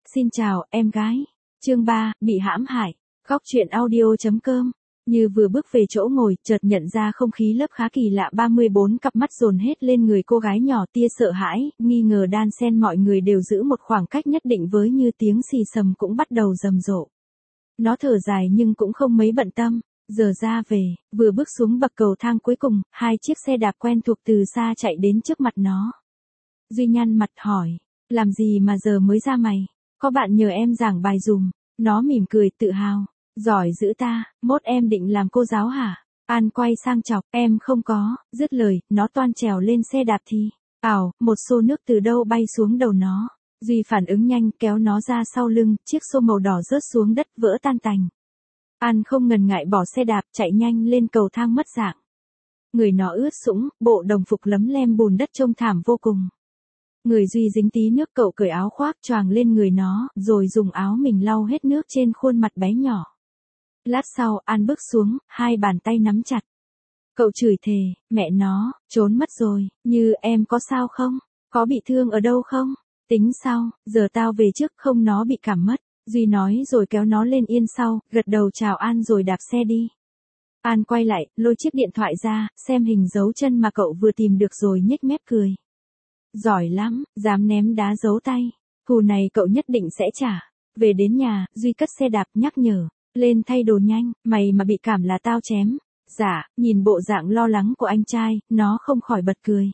Xin chào, em gái. Chương 3, bị hãm hại. Góc truyện audio.com. Như vừa bước về chỗ ngồi, chợt nhận ra không khí lớp khá kỳ lạ, 34 cặp mắt dồn hết lên người cô gái nhỏ, tia sợ hãi, nghi ngờ đan xen, mọi người đều giữ một khoảng cách nhất định với Như, tiếng xì xầm cũng bắt đầu rầm rộ. Nó thở dài nhưng cũng không mấy bận tâm. Giờ ra về, vừa bước xuống bậc cầu thang cuối cùng, hai chiếc xe đạp quen thuộc từ xa chạy đến trước mặt nó. Duy nhăn mặt hỏi, làm gì mà giờ mới ra mày? Có bạn nhờ em giảng bài dùm. Nó mỉm cười tự hào, giỏi dữ ta, mốt em định làm cô giáo hả? An quay sang chọc, em không có. Dứt lời, nó toan trèo lên xe đạp thì, một xô nước từ đâu bay xuống đầu nó. Duy phản ứng nhanh, kéo nó ra sau lưng, chiếc xô màu đỏ rớt xuống đất vỡ tan tành. An không ngần ngại bỏ xe đạp, chạy nhanh lên cầu thang mất dạng. Người nó ướt sũng, bộ đồng phục lấm lem bùn đất trông thảm vô cùng. Người Duy dính tí nước, cậu cởi áo khoác choàng lên người nó, rồi dùng áo mình lau hết nước trên khuôn mặt bé nhỏ. Lát sau, An bước xuống, hai bàn tay nắm chặt. Cậu chửi thề, mẹ nó, trốn mất rồi. Như, em có sao không? Có bị thương ở đâu không? Tính sau, giờ tao về trước, không nó bị cảm mất. Duy nói rồi kéo nó lên yên sau, gật đầu chào An rồi đạp xe đi. An quay lại, lôi chiếc điện thoại ra, xem hình dấu chân mà cậu vừa tìm được rồi nhếch mép cười. Giỏi lắm, dám ném đá giấu tay. Thù này cậu nhất định sẽ trả. Về đến nhà, Duy cất xe đạp nhắc nhở. Lên thay đồ nhanh, mày mà bị cảm là tao chém. Dạ, nhìn bộ dạng lo lắng của anh trai, nó không khỏi bật cười.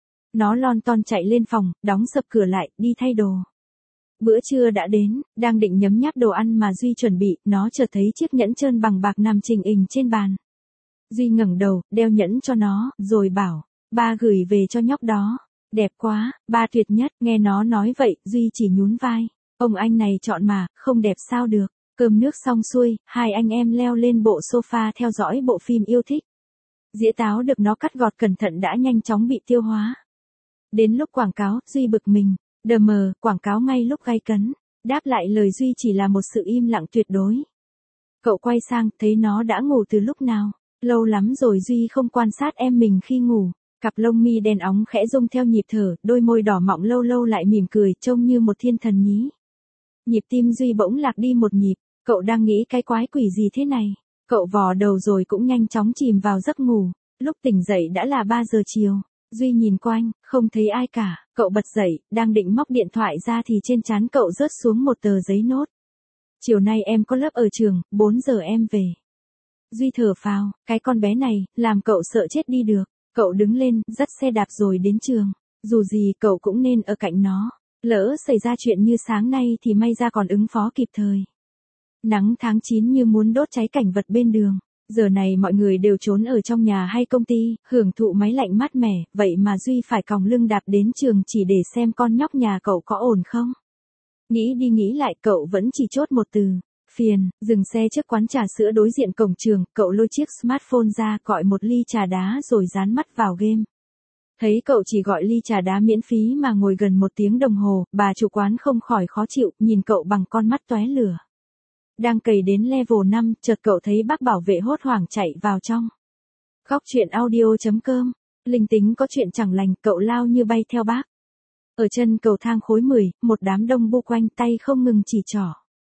Nó lon ton chạy lên phòng, đóng sập cửa lại, đi thay đồ. Bữa trưa đã đến, đang định nhấm nháp đồ ăn mà Duy chuẩn bị, nó chợt thấy chiếc nhẫn trơn bằng bạc nằm trình hình trên bàn. Duy ngẩng đầu, đeo nhẫn cho nó, rồi bảo, ba gửi về cho nhóc đó. Đẹp quá, ba tuyệt nhất. Nghe nó nói vậy, Duy chỉ nhún vai. Ông anh này chọn mà, không đẹp sao được. Cơm nước xong xuôi, hai anh em leo lên bộ sofa theo dõi bộ phim yêu thích. Dĩa táo được nó cắt gọt cẩn thận đã nhanh chóng bị tiêu hóa. Đến lúc quảng cáo, Duy bực mình. Đờ mờ, quảng cáo ngay lúc gay cấn. Đáp lại lời Duy chỉ là một sự im lặng tuyệt đối. Cậu quay sang, thấy nó đã ngủ từ lúc nào. Lâu lắm rồi Duy không quan sát em mình khi ngủ. Cặp lông mi đen óng khẽ rung theo nhịp thở, đôi môi đỏ mọng lâu lâu lại mỉm cười, trông như một thiên thần nhí. Nhịp tim Duy bỗng lạc đi một nhịp, cậu đang nghĩ cái quái quỷ gì thế này. Cậu vò đầu rồi cũng nhanh chóng chìm vào giấc ngủ. Lúc tỉnh dậy đã là 3 giờ chiều. Duy nhìn quanh, không thấy ai cả. Cậu bật dậy, đang định móc điện thoại ra thì trên trán cậu rớt xuống một tờ giấy nốt. Chiều nay em có lớp ở trường, 4 giờ em về. Duy thở phào, cái con bé này, làm cậu sợ chết đi được. Cậu đứng lên, dắt xe đạp rồi đến trường. Dù gì cậu cũng nên ở cạnh nó. Lỡ xảy ra chuyện như sáng nay thì may ra còn ứng phó kịp thời. Nắng tháng 9 như muốn đốt cháy cảnh vật bên đường. Giờ này mọi người đều trốn ở trong nhà hay công ty, hưởng thụ máy lạnh mát mẻ, vậy mà Duy phải còng lưng đạp đến trường chỉ để xem con nhóc nhà cậu có ổn không. Nghĩ đi nghĩ lại, cậu vẫn chỉ chốt một từ. Phiền. Dừng xe trước quán trà sữa đối diện cổng trường, cậu lôi chiếc smartphone ra gọi một ly trà đá rồi dán mắt vào game. Thấy cậu chỉ gọi ly trà đá miễn phí mà ngồi gần 1 tiếng đồng hồ, bà chủ quán không khỏi khó chịu, nhìn cậu bằng con mắt tóe lửa. Đang cày đến level 5, chợt cậu thấy bác bảo vệ hốt hoảng chạy vào trong. Góc truyện audio.com. Linh tính có chuyện chẳng lành, cậu lao như bay theo bác. Ở chân cầu thang khối 10, một đám đông bu quanh, tay không ngừng chỉ trỏ.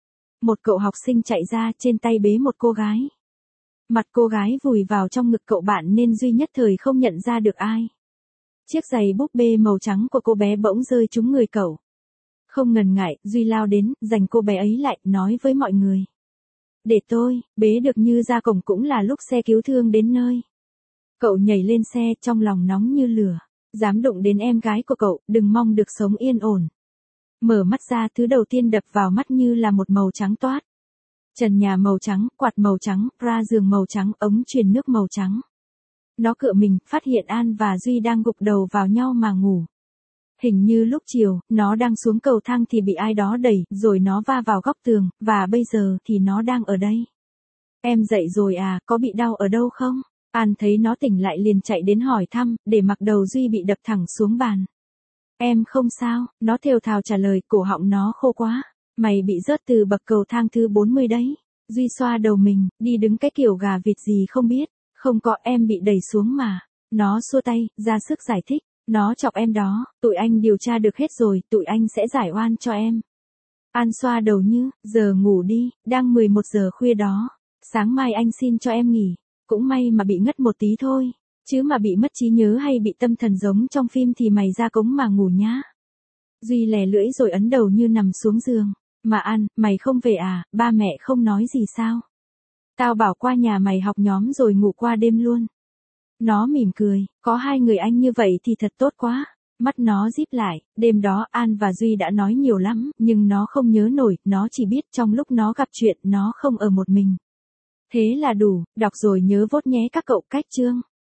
Một cậu học sinh chạy ra, trên tay bế một cô gái. Mặt cô gái vùi vào trong ngực cậu bạn nên Duy nhất thời không nhận ra được ai. Chiếc giày búp bê màu trắng của cô bé bỗng rơi trúng người cậu. Không ngần ngại, Duy lao đến, giành cô bé ấy lại, nói với mọi người. Để tôi, bế được Như ra cổng cũng là lúc xe cứu thương đến nơi. Cậu nhảy lên xe, trong lòng nóng như lửa. Dám đụng đến em gái của cậu, đừng mong được sống yên ổn. Mở mắt ra, thứ đầu tiên đập vào mắt như là một màu trắng toát. Trần nhà màu trắng, quạt màu trắng, ra giường màu trắng, ống truyền nước màu trắng. Nó cựa mình, phát hiện An và Duy đang gục đầu vào nhau mà ngủ. Hình như lúc chiều, nó đang xuống cầu thang thì bị ai đó đẩy, rồi nó va vào góc tường, và bây giờ thì nó đang ở đây. Em dậy rồi à, có bị đau ở đâu không? An thấy nó tỉnh lại liền chạy đến hỏi thăm, để mặc đầu Duy bị đập thẳng xuống bàn. Em không sao, nó thều thào trả lời, cổ họng nó khô quá. Mày bị rớt từ bậc cầu thang thứ 40 đấy. Duy xoa đầu mình, đi đứng cái kiểu gà vịt gì không biết. Không có, em bị đẩy xuống mà. Nó xua tay, ra sức giải thích. Nó chọc em đó, tụi anh điều tra được hết rồi, tụi anh sẽ giải oan cho em. An xoa đầu Như, giờ ngủ đi, đang 11 giờ khuya đó. Sáng mai anh xin cho em nghỉ. Cũng may mà bị ngất một tí thôi. Chứ mà bị mất trí nhớ hay bị tâm thần giống trong phim thì mày ra cống mà ngủ nhá. Duy lè lưỡi rồi ấn đầu Như nằm xuống giường. Mà An, mày không về à, ba mẹ không nói gì sao? Tao bảo qua nhà mày học nhóm rồi ngủ qua đêm luôn. Nó mỉm cười, có hai người anh như vậy thì thật tốt quá. Mắt nó díp lại, đêm đó An và Duy đã nói nhiều lắm, nhưng nó không nhớ nổi, nó chỉ biết trong lúc nó gặp chuyện nó không ở một mình. Thế là đủ, đọc rồi nhớ vote nhé các cậu. Cách chương